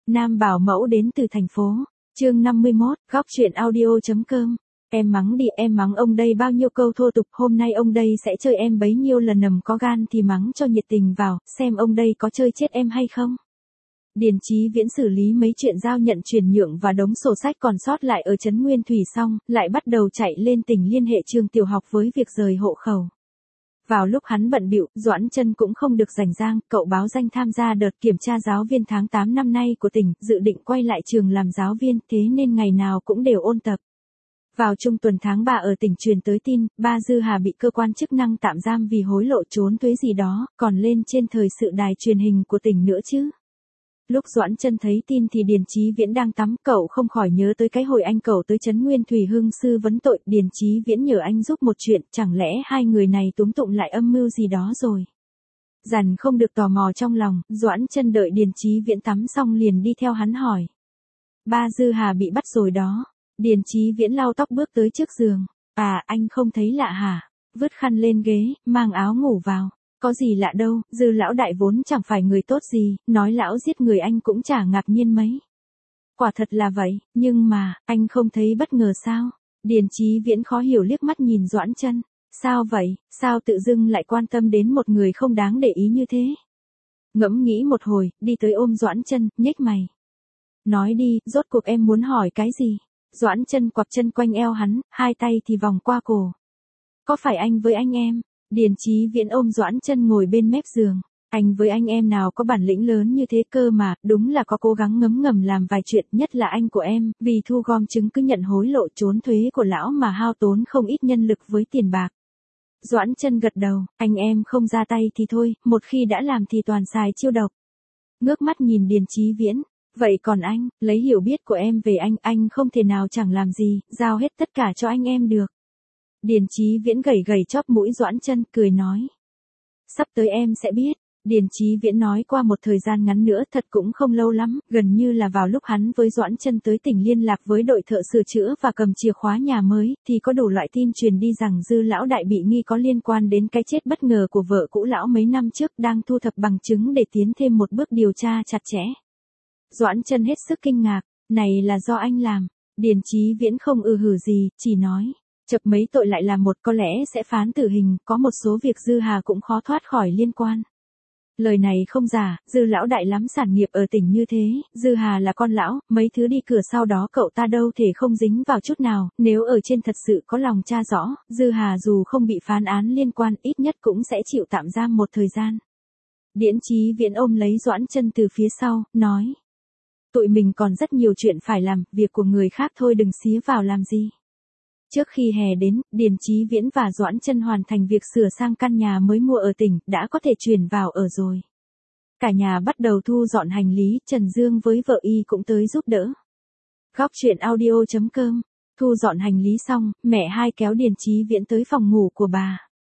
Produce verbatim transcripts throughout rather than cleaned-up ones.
Nam bảo mẫu đến từ thành phố. Chương năm mươi mốt, góc truyện audio.com. Em mắng đi, em mắng ông đây bao nhiêu câu thô tục, hôm nay ông đây sẽ chơi em bấy nhiêu lần, nằm có gan thì mắng cho nhiệt tình vào, xem ông đây có chơi chết em hay không. Điền Chí Viễn xử lý mấy chuyện giao nhận chuyển nhượng và đống sổ sách còn sót lại ở trấn Nguyên Thủy xong, lại bắt đầu chạy lên tỉnh liên hệ trường tiểu học với việc rời hộ khẩu. Vào lúc hắn bận bịu, Doãn Chân cũng không được rảnh rang, cậu báo danh tham gia đợt kiểm tra giáo viên tháng tám năm nay của tỉnh, dự định quay lại trường làm giáo viên, thế nên ngày nào cũng đều ôn tập. Vào trung tuần tháng ba ở tỉnh truyền tới tin, ba Dư Hà bị cơ quan chức năng tạm giam vì hối lộ trốn thuế gì đó, còn lên trên thời sự đài truyền hình của tỉnh nữa chứ. Lúc Doãn Chân thấy tin thì Điền Chí Viễn đang tắm, cậu không khỏi nhớ tới cái hồi anh cậu tới trấn Nguyên Thủy hương sư vấn tội, Điền Chí Viễn nhờ anh giúp một chuyện, chẳng lẽ hai người này túm tụng lại âm mưu gì đó rồi. Dằn không được tò mò trong lòng, Doãn Chân đợi Điền Chí Viễn tắm xong liền đi theo hắn hỏi. Ba Dư Hà bị bắt rồi đó. Điền Chí Viễn lau tóc bước tới trước giường. À, anh không thấy lạ hả? Vứt khăn lên ghế, mang áo ngủ vào. Có gì lạ đâu, Dư lão đại vốn chẳng phải người tốt gì, nói lão giết người anh cũng chả ngạc nhiên mấy. Quả thật là vậy, nhưng mà, anh không thấy bất ngờ sao? Điền Chí Viễn khó hiểu liếc mắt nhìn Doãn Chân. Sao vậy, sao tự dưng lại quan tâm đến một người không đáng để ý như thế? Ngẫm nghĩ một hồi, đi tới ôm Doãn Chân, nhếch mày. Nói đi, rốt cuộc em muốn hỏi cái gì? Doãn Chân quặp chân quanh eo hắn, hai tay thì vòng qua cổ. Có phải anh với anh em? Điền Chí Viễn ôm Doãn Chân ngồi bên mép giường. Anh với anh em nào có bản lĩnh lớn như thế cơ mà, đúng là có cố gắng ngấm ngầm làm vài chuyện, nhất là anh của em, vì thu gom chứng cứ nhận hối lộ trốn thuế của lão mà hao tốn không ít nhân lực với tiền bạc. Doãn Chân gật đầu, anh em không ra tay thì thôi, một khi đã làm thì toàn xài chiêu độc. Ngước mắt nhìn Điền Chí Viễn. Vậy còn anh, lấy hiểu biết của em về anh, anh không thể nào chẳng làm gì, giao hết tất cả cho anh em được. Điền Chí Viễn gẩy gẩy chóp mũi Doãn Chân, cười nói. Sắp tới em sẽ biết. Điền Chí Viễn nói qua một thời gian ngắn nữa, thật cũng không lâu lắm, gần như là vào lúc hắn với Doãn Chân tới tỉnh liên lạc với đội thợ sửa chữa và cầm chìa khóa nhà mới, thì có đủ loại tin truyền đi rằng Dư lão đại bị nghi có liên quan đến cái chết bất ngờ của vợ cũ lão mấy năm trước, đang thu thập bằng chứng để tiến thêm một bước điều tra chặt chẽ. Doãn Chân hết sức kinh ngạc, này là do anh làm. Điền Chí Viễn không ư hử gì, chỉ nói, chập mấy tội lại là một, có lẽ sẽ phán tử hình, có một số việc Dư Hà cũng khó thoát khỏi liên quan. Lời này không giả, Dư lão đại lắm sản nghiệp ở tỉnh như thế, Dư Hà là con lão, mấy thứ đi cửa sau đó cậu ta đâu thể không dính vào chút nào, nếu ở trên thật sự có lòng tra rõ, Dư Hà dù không bị phán án liên quan ít nhất cũng sẽ chịu tạm giam một thời gian. Điền Chí Viễn ôm lấy Doãn Chân từ phía sau, nói. Tụi mình còn rất nhiều chuyện phải làm, việc của người khác thôi đừng xía vào làm gì. Trước khi hè đến, Điền Chí Viễn và Doãn Chân hoàn thành việc sửa sang căn nhà mới mua ở tỉnh, đã có thể chuyển vào ở rồi. Cả nhà bắt đầu thu dọn hành lý, Trần Dương với vợ y cũng tới giúp đỡ. Góc truyện audio.com. Thu dọn hành lý xong, mẹ hai kéo Điền Chí Viễn tới phòng ngủ của bà.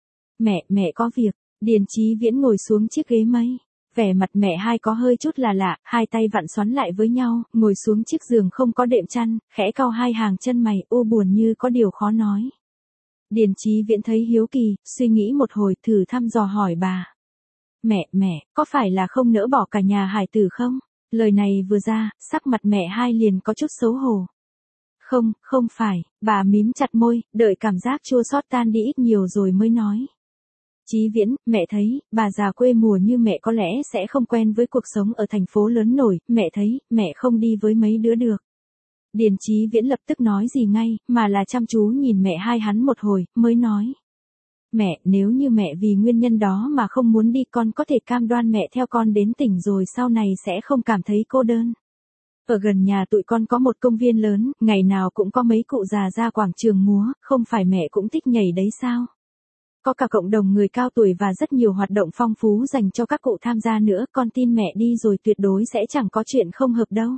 Mẹ, mẹ có việc. Điền Chí Viễn ngồi xuống chiếc ghế mây. Vẻ mặt mẹ hai có hơi chút là lạ, hai tay vặn xoắn lại với nhau, ngồi xuống chiếc giường không có đệm chăn, khẽ cau hai hàng chân mày, u buồn như có điều khó nói. Điền Chí Viễn thấy hiếu kỳ, suy nghĩ một hồi, thử thăm dò hỏi bà. Mẹ, mẹ, có phải là không nỡ bỏ cả nhà hải tử không? Lời này vừa ra, sắc mặt mẹ hai liền có chút xấu hổ. Không, không phải, bà mím chặt môi, đợi cảm giác chua xót tan đi ít nhiều rồi mới nói. Chí Viễn, mẹ thấy, bà già quê mùa như mẹ có lẽ sẽ không quen với cuộc sống ở thành phố lớn nổi, mẹ thấy, mẹ không đi với mấy đứa được. Điền Chí Viễn lập tức nói gì ngay, mà là chăm chú nhìn mẹ hai hắn một hồi, mới nói. Mẹ, nếu như mẹ vì nguyên nhân đó mà không muốn đi, con có thể cam đoan mẹ theo con đến tỉnh rồi sau này sẽ không cảm thấy cô đơn. Ở gần nhà tụi con có một công viên lớn, ngày nào cũng có mấy cụ già ra quảng trường múa, không phải mẹ cũng thích nhảy đấy sao? Có cả cộng đồng người cao tuổi và rất nhiều hoạt động phong phú dành cho các cụ tham gia nữa, con tin mẹ đi rồi tuyệt đối sẽ chẳng có chuyện không hợp đâu.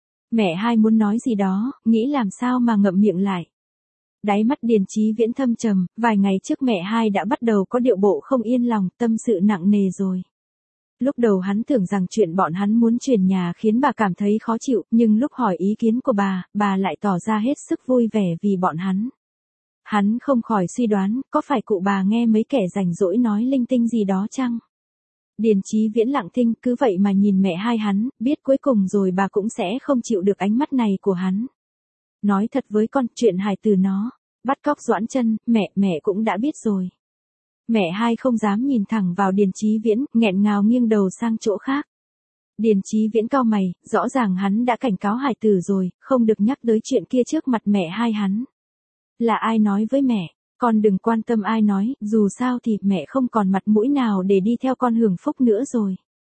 Mẹ hai muốn nói gì đó, nghĩ làm sao mà ngậm miệng lại. Đáy mắt Điền Chí Viễn thâm trầm, vài ngày trước mẹ hai đã bắt đầu có điệu bộ không yên lòng, tâm sự nặng nề rồi. Lúc đầu hắn tưởng rằng chuyện bọn hắn muốn chuyển nhà khiến bà cảm thấy khó chịu, nhưng lúc hỏi ý kiến của bà, bà lại tỏ ra hết sức vui vẻ vì bọn hắn. Hắn không khỏi suy đoán, có phải cụ bà nghe mấy kẻ rảnh rỗi nói linh tinh gì đó chăng? Điền Chí Viễn lặng thinh, cứ vậy mà nhìn mẹ hai hắn, biết cuối cùng rồi bà cũng sẽ không chịu được ánh mắt này của hắn. Nói thật với con, chuyện hài từ nó bắt cóc Doãn Chân, mẹ, mẹ cũng đã biết rồi. Mẹ hai không dám nhìn thẳng vào Điền Chí Viễn, nghẹn ngào nghiêng đầu sang chỗ khác. Điền Chí Viễn cau mày, rõ ràng hắn đã cảnh cáo hài tử rồi, không được nhắc tới chuyện kia trước mặt mẹ hai hắn. Là ai nói với mẹ, con đừng quan tâm ai nói, dù sao thì mẹ không còn mặt mũi nào để đi theo con hưởng phúc nữa rồi.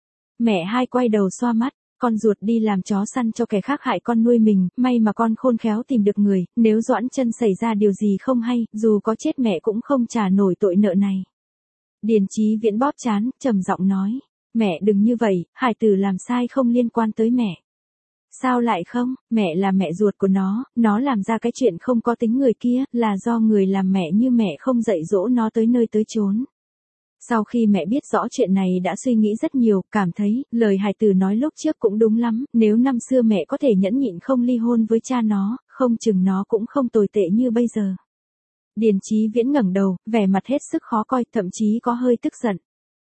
Mẹ hai quay đầu xoa mắt, con ruột đi làm chó săn cho kẻ khác hại con nuôi mình, may mà con khôn khéo tìm được người, nếu Doãn Chân xảy ra điều gì không hay, dù có chết mẹ cũng không trả nổi tội nợ này. Điền Chí Viễn bóp trán, trầm giọng nói, mẹ đừng như vậy, hải tử làm sai không liên quan tới mẹ. Sao lại không, mẹ là mẹ ruột của nó, nó làm ra cái chuyện không có tính người kia, là do người làm mẹ như mẹ không dạy dỗ nó tới nơi tới chốn. Sau khi mẹ biết rõ chuyện này đã suy nghĩ rất nhiều, cảm thấy, lời hài tử nói lúc trước cũng đúng lắm, nếu năm xưa mẹ có thể nhẫn nhịn không ly hôn với cha nó, không chừng nó cũng không tồi tệ như bây giờ. Điền Chí Viễn ngẩng đầu, vẻ mặt hết sức khó coi, thậm chí có hơi tức giận.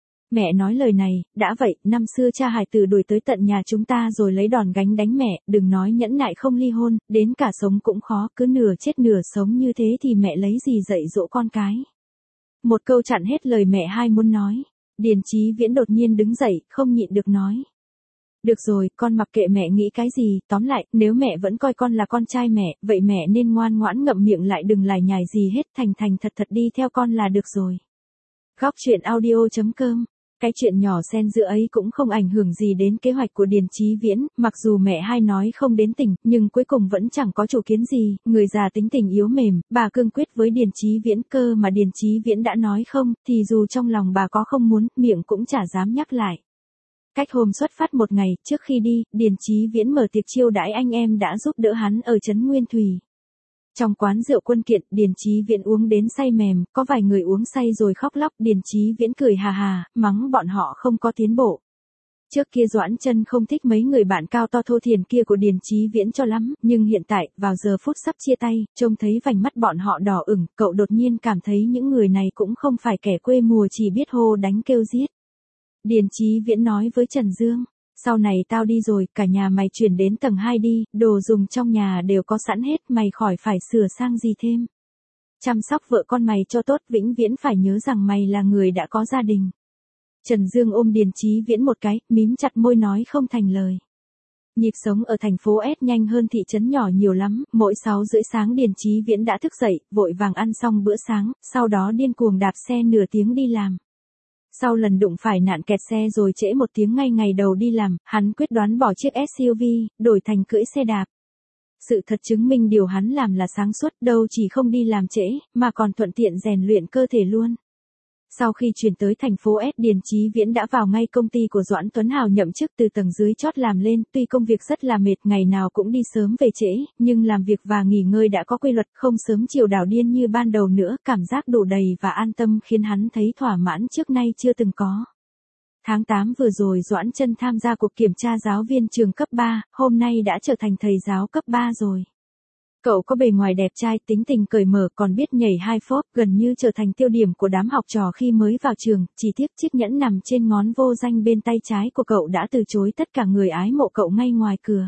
Mẹ nói lời này, đã vậy, năm xưa cha hài tử đuổi tới tận nhà chúng ta rồi lấy đòn gánh đánh mẹ, đừng nói nhẫn nại không ly hôn, đến cả sống cũng khó, cứ nửa chết nửa sống như thế thì mẹ lấy gì dạy dỗ con cái. Một câu chặn hết lời mẹ hai muốn nói. Điền Chí Viễn đột nhiên đứng dậy, không nhịn được nói. Được rồi, con mặc kệ mẹ nghĩ cái gì, tóm lại, nếu mẹ vẫn coi con là con trai mẹ, vậy mẹ nên ngoan ngoãn ngậm miệng lại, đừng lải nhải gì hết, thành thành thật thật đi theo con là được rồi. Góc truyện audio chấm com. Cái chuyện nhỏ xen giữa ấy cũng không ảnh hưởng gì đến kế hoạch của Điền Chí Viễn, mặc dù mẹ hai nói không đến tỉnh, nhưng cuối cùng vẫn chẳng có chủ kiến gì, người già tính tình yếu mềm, bà cương quyết với Điền Chí Viễn, cơ mà Điền Chí Viễn đã nói không, thì dù trong lòng bà có không muốn, miệng cũng chả dám nhắc lại. Cách hôm xuất phát một ngày, trước khi đi, Điền Chí Viễn mở tiệc chiêu đãi anh em đã giúp đỡ hắn ở trấn Nguyên Thủy. Trong quán rượu Quân Kiện, Điền Chí Viễn uống đến say mềm, có vài người uống say rồi khóc lóc, Điền Chí Viễn cười hà hà, mắng bọn họ không có tiến bộ. Trước kia Doãn Chân không thích mấy người bạn cao to thô thiển kia của Điền Chí Viễn cho lắm, nhưng hiện tại, vào giờ phút sắp chia tay, trông thấy vành mắt bọn họ đỏ ửng, cậu đột nhiên cảm thấy những người này cũng không phải kẻ quê mùa chỉ biết hô đánh kêu giết. Điền Chí Viễn nói với Trần Dương. Sau này tao đi rồi, cả nhà mày chuyển đến tầng hai đi, đồ dùng trong nhà đều có sẵn hết, mày khỏi phải sửa sang gì thêm. Chăm sóc vợ con mày cho tốt, vĩnh viễn phải nhớ rằng mày là người đã có gia đình. Trần Dương ôm Điền Chí Viễn một cái, mím chặt môi nói không thành lời. Nhịp sống ở thành phố S nhanh hơn thị trấn nhỏ nhiều lắm, mỗi sáu rưỡi sáng Điền Chí Viễn đã thức dậy, vội vàng ăn xong bữa sáng, sau đó điên cuồng đạp xe nửa tiếng đi làm. Sau lần đụng phải nạn kẹt xe rồi trễ một tiếng ngay ngày đầu đi làm, hắn quyết đoán bỏ chiếc ét u vê, đổi thành cưỡi xe đạp. Sự thật chứng minh điều hắn làm là sáng suốt, đâu chỉ không đi làm trễ, mà còn thuận tiện rèn luyện cơ thể luôn. Sau khi chuyển tới thành phố S, Điền Chí Viễn đã vào ngay công ty của Doãn Tuấn Hào nhậm chức từ tầng dưới chót làm lên, tuy công việc rất là mệt, ngày nào cũng đi sớm về trễ, nhưng làm việc và nghỉ ngơi đã có quy luật, không sớm chiều đảo điên như ban đầu nữa, cảm giác đủ đầy và an tâm khiến hắn thấy thỏa mãn trước nay chưa từng có. Tháng tám vừa rồi Doãn Chân tham gia cuộc kiểm tra giáo viên trường cấp ba, hôm nay đã trở thành thầy giáo cấp ba rồi. Cậu có bề ngoài đẹp trai, tính tình cởi mở, còn biết nhảy hai phốp, gần như trở thành tiêu điểm của đám học trò khi mới vào trường, chỉ tiếc chiếc nhẫn nằm trên ngón vô danh bên tay trái của cậu đã từ chối tất cả người ái mộ cậu ngay ngoài cửa.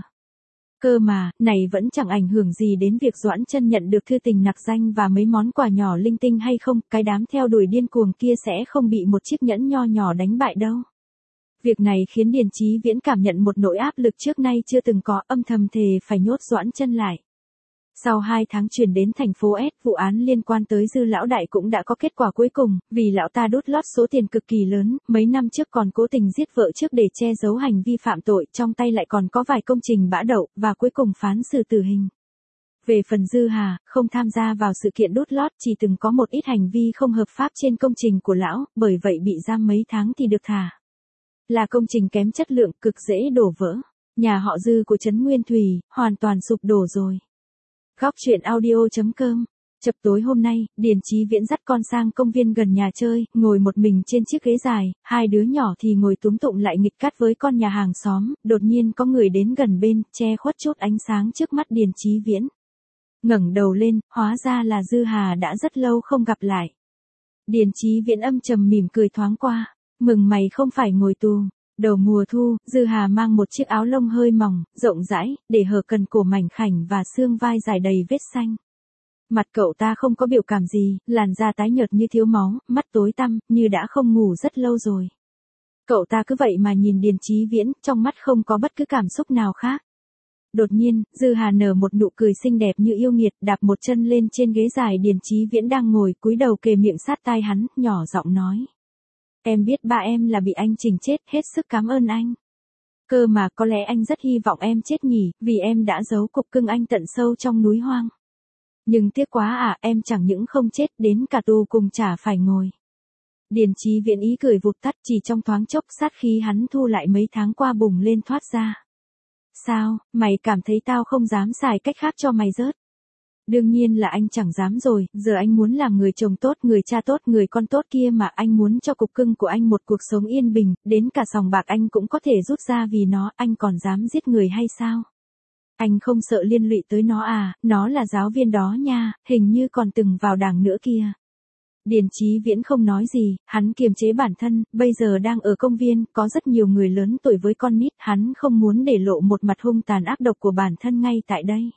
Cơ mà, này vẫn chẳng ảnh hưởng gì đến việc Doãn Chân nhận được thư tình nặc danh và mấy món quà nhỏ linh tinh hay không, cái đám theo đuổi điên cuồng kia sẽ không bị một chiếc nhẫn nho nhỏ đánh bại đâu. Việc này khiến Điền Chí Viễn cảm nhận một nỗi áp lực trước nay chưa từng có, âm thầm thề phải nhốt Doãn Chân lại. Sau hai tháng chuyển đến thành phố S, vụ án liên quan tới Dư lão đại cũng đã có kết quả cuối cùng, vì lão ta đút lót số tiền cực kỳ lớn, mấy năm trước còn cố tình giết vợ trước để che giấu hành vi phạm tội, trong tay lại còn có vài công trình bã đậu, và cuối cùng phán xử tử hình. Về phần Dư Hà, không tham gia vào sự kiện đút lót, chỉ từng có một ít hành vi không hợp pháp trên công trình của lão, bởi vậy bị giam mấy tháng thì được thả. Là công trình kém chất lượng, cực dễ đổ vỡ. Nhà họ Dư của trấn Nguyên Thủy, hoàn toàn sụp đổ rồi. Góc truyện audio chấm com. Chập tối hôm nay, Điền Chí Viễn dắt con sang công viên gần nhà chơi, ngồi một mình trên chiếc ghế dài, hai đứa nhỏ thì ngồi túm tụm lại nghịch cắt với con nhà hàng xóm, đột nhiên có người đến gần bên, che khuất chút ánh sáng trước mắt Điền Chí Viễn. Ngẩng đầu lên, hóa ra là Dư Hà đã rất lâu không gặp lại. Điền Chí Viễn âm trầm mỉm cười thoáng qua. Mừng mày không phải ngồi tù. Đầu mùa thu, Dư Hà mang một chiếc áo lông hơi mỏng, rộng rãi, để hở cần cổ mảnh khảnh và xương vai dài đầy vết xanh. Mặt cậu ta không có biểu cảm gì, làn da tái nhợt như thiếu máu, mắt tối tăm, như đã không ngủ rất lâu rồi. Cậu ta cứ vậy mà nhìn Điền Chí Viễn, trong mắt không có bất cứ cảm xúc nào khác. Đột nhiên, Dư Hà nở một nụ cười xinh đẹp như yêu nghiệt, đạp một chân lên trên ghế dài Điền Chí Viễn đang ngồi, cúi đầu kề miệng sát tai hắn, nhỏ giọng nói. Em biết ba em là bị anh Trình chết, hết sức cảm ơn anh. Cơ mà có lẽ anh rất hy vọng em chết nhỉ, vì em đã giấu cục cưng anh tận sâu trong núi hoang. Nhưng tiếc quá à, em chẳng những không chết, đến cả tù cùng chả phải ngồi. Điền Chí Viễn ý cười vụt tắt, chỉ trong thoáng chốc sát khí hắn thu lại mấy tháng qua bùng lên thoát ra. Sao, mày cảm thấy tao không dám xài cách khác cho mày rớt? Đương nhiên là anh chẳng dám rồi, giờ anh muốn làm người chồng tốt, người cha tốt, người con tốt kia mà, anh muốn cho cục cưng của anh một cuộc sống yên bình, đến cả sòng bạc anh cũng có thể rút ra vì nó, anh còn dám giết người hay sao? Anh không sợ liên lụy tới nó à, nó là giáo viên đó nha, hình như còn từng vào đảng nữa kia. Điền Chí Viễn không nói gì, hắn kiềm chế bản thân, bây giờ đang ở công viên, có rất nhiều người lớn tuổi với con nít, hắn không muốn để lộ một mặt hung tàn ác độc của bản thân ngay tại đây.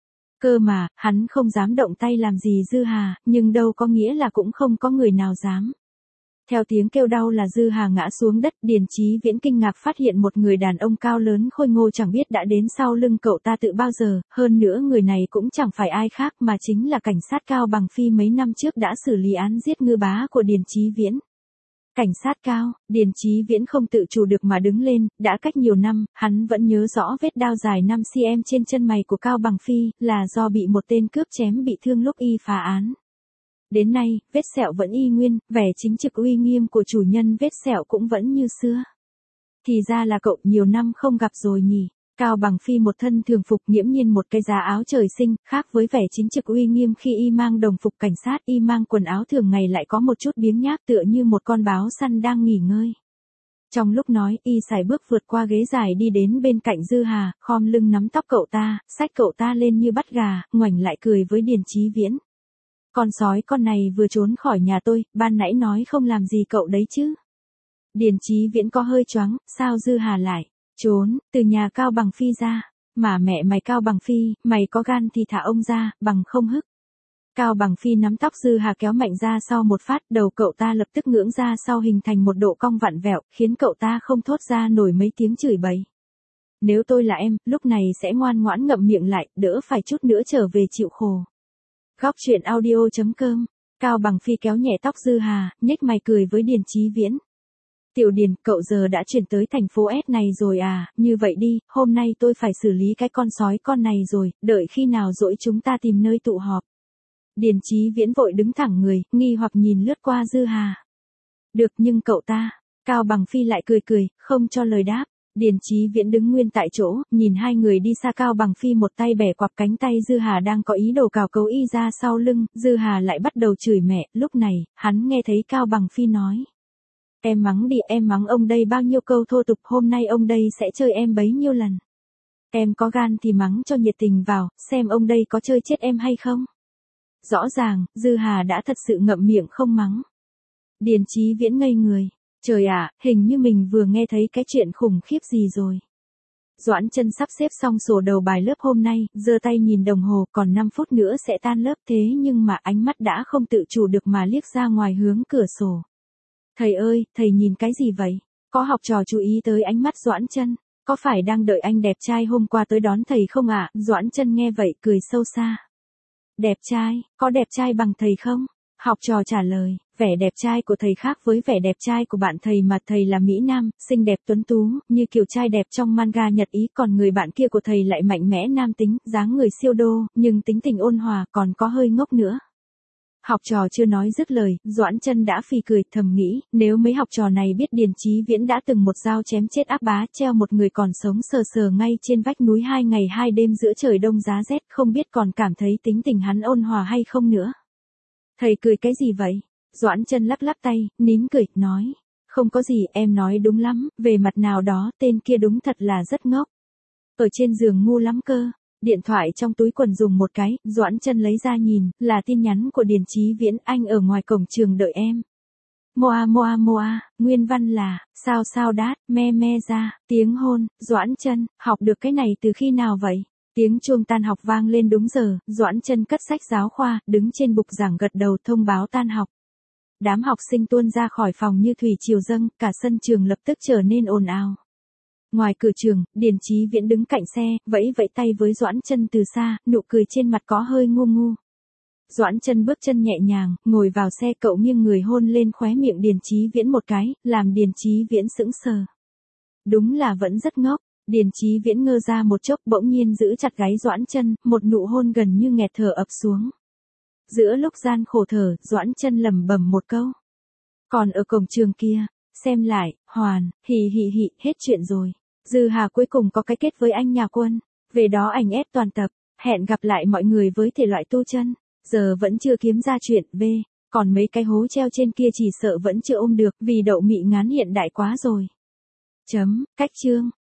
Cơ mà, hắn không dám động tay làm gì Dư Hà, nhưng đâu có nghĩa là cũng không có người nào dám. Theo tiếng kêu đau là Dư Hà ngã xuống đất, Điền Chí Viễn kinh ngạc phát hiện một người đàn ông cao lớn khôi ngô chẳng biết đã đến sau lưng cậu ta tự bao giờ, hơn nữa người này cũng chẳng phải ai khác mà chính là cảnh sát Cao Bằng Phi mấy năm trước đã xử lý án giết ngư bá của Điền Chí Viễn. Cảnh sát Cao, Điền Chí Viễn không tự chủ được mà đứng lên, đã cách nhiều năm, hắn vẫn nhớ rõ vết đao dài năm xăng-ti-mét trên chân mày của Cao Bằng Phi, là do bị một tên cướp chém bị thương lúc y phá án. Đến nay, vết sẹo vẫn y nguyên, vẻ chính trực uy nghiêm của chủ nhân vết sẹo cũng vẫn như xưa. Thì ra là cậu nhiều năm không gặp rồi nhỉ. Cao Bằng Phi một thân thường phục nghiễm nhiên một cái giá áo trời sinh, khác với vẻ chính trực uy nghiêm khi y mang đồng phục cảnh sát, y mang quần áo thường ngày lại có một chút biếng nhác tựa như một con báo săn đang nghỉ ngơi. Trong lúc nói, y sải bước vượt qua ghế dài đi đến bên cạnh Dư Hà, khom lưng nắm tóc cậu ta, xách cậu ta lên như bắt gà, ngoảnh lại cười với Điền Chí Viễn. Con sói con này vừa trốn khỏi nhà tôi, ban nãy nói không làm gì cậu đấy chứ. Điền Chí Viễn có hơi choáng, sao Dư Hà lại trốn từ nhà Cao Bằng Phi ra, mà mẹ mày Cao Bằng Phi, mày có gan thì thả ông ra, bằng không hức. Cao Bằng Phi nắm tóc Dư Hà kéo mạnh ra sau một phát, đầu cậu ta lập tức ngưỡng ra sau hình thành một độ cong vặn vẹo, khiến cậu ta không thốt ra nổi mấy tiếng chửi bậy. Nếu tôi là em, lúc này sẽ ngoan ngoãn ngậm miệng lại, đỡ phải chút nữa trở về chịu khổ. Góc truyện audio chấm com, Cao Bằng Phi kéo nhẹ tóc Dư Hà, nhếch mày cười với Điền Chí Viễn. Tiểu Điền, cậu giờ đã chuyển tới thành phố S này rồi à, như vậy đi, hôm nay tôi phải xử lý cái con sói con này rồi, đợi khi nào rỗi chúng ta tìm nơi tụ họp. Điền Chí Viễn vội đứng thẳng người, nghi hoặc nhìn lướt qua Dư Hà. Được nhưng cậu ta, Cao Bằng Phi lại cười cười, không cho lời đáp. Điền Chí Viễn đứng nguyên tại chỗ, nhìn hai người đi xa. Cao Bằng Phi một tay bẻ quặp cánh tay Dư Hà đang có ý đồ cào cấu y ra sau lưng, Dư Hà lại bắt đầu chửi mẹ, lúc này, hắn nghe thấy Cao Bằng Phi nói. Em mắng đi, em mắng ông đây bao nhiêu câu thô tục, hôm nay ông đây sẽ chơi em bấy nhiêu lần. Em có gan thì mắng cho nhiệt tình vào, xem ông đây có chơi chết em hay không. Rõ ràng, Dư Hà đã thật sự ngậm miệng không mắng. Điền Chí Viễn ngây người. Trời ạ, hình như mình vừa nghe thấy cái chuyện khủng khiếp gì rồi. Doãn Chân sắp xếp xong sổ đầu bài lớp hôm nay, giơ tay nhìn đồng hồ, còn năm phút nữa sẽ tan lớp, thế nhưng mà ánh mắt đã không tự chủ được mà liếc ra ngoài hướng cửa sổ. Thầy ơi, thầy nhìn cái gì vậy? Có học trò chú ý tới ánh mắt Doãn Chân, có phải đang đợi anh đẹp trai hôm qua tới đón thầy không ạ? À? Doãn Chân nghe vậy cười sâu xa. Đẹp trai, có đẹp trai bằng thầy không? Học trò trả lời, vẻ đẹp trai của thầy khác với vẻ đẹp trai của bạn thầy, mà thầy là Mỹ Nam, xinh đẹp tuấn tú, như kiểu trai đẹp trong manga Nhật Ý, còn người bạn kia của thầy lại mạnh mẽ nam tính, dáng người siêu đô, nhưng tính tình ôn hòa, còn có hơi ngốc nữa. Học trò chưa nói dứt lời, Doãn Chân đã phì cười, thầm nghĩ, nếu mấy học trò này biết Điền Chí Viễn đã từng một dao chém chết ác bá, treo một người còn sống sờ sờ ngay trên vách núi hai ngày hai đêm giữa trời đông giá rét, không biết còn cảm thấy tính tình hắn ôn hòa hay không nữa. Thầy cười cái gì vậy? Doãn Chân lắc lắc tay, nín cười, nói. Không có gì, em nói đúng lắm, về mặt nào đó, tên kia đúng thật là rất ngốc. Ở trên giường ngu lắm cơ. Điện thoại trong túi quần dùng một cái, Doãn Chân lấy ra nhìn, là tin nhắn của Điền Chí Viễn, anh ở ngoài cổng trường đợi em. Moa moa moa, nguyên văn là, sao sao đát, me me ra, tiếng hôn, Doãn Chân, học được cái này từ khi nào vậy? Tiếng chuông tan học vang lên đúng giờ, Doãn Chân cất sách giáo khoa, đứng trên bục giảng gật đầu thông báo tan học. Đám học sinh tuôn ra khỏi phòng như thủy triều dâng, cả sân trường lập tức trở nên ồn ào. Ngoài cửa trường, Điền Chí Viễn đứng cạnh xe, vẫy vẫy tay với Doãn Chân từ xa, nụ cười trên mặt có hơi ngu ngu. Doãn Chân bước chân nhẹ nhàng, ngồi vào xe, cậu nghiêng người hôn lên khóe miệng Điền Chí Viễn một cái, làm Điền Chí Viễn sững sờ. Đúng là vẫn rất ngốc. Điền Chí Viễn ngơ ra một chốc, bỗng nhiên giữ chặt gáy Doãn Chân, một nụ hôn gần như nghẹt thở ập xuống. Giữa lúc gian khổ thở, Doãn Chân lẩm bẩm một câu. Còn ở cổng trường kia, xem lại, hoàn, hì hì hì, hết chuyện rồi. Dư Hà cuối cùng có cái kết với anh nhà Quân. Về đó ảnh ép toàn tập, hẹn gặp lại mọi người với thể loại tu chân. Giờ vẫn chưa kiếm ra chuyện, V, còn mấy cái hố treo trên kia chỉ sợ vẫn chưa ôm được, vì đậu mị ngán hiện đại quá rồi. Chấm, cách chương.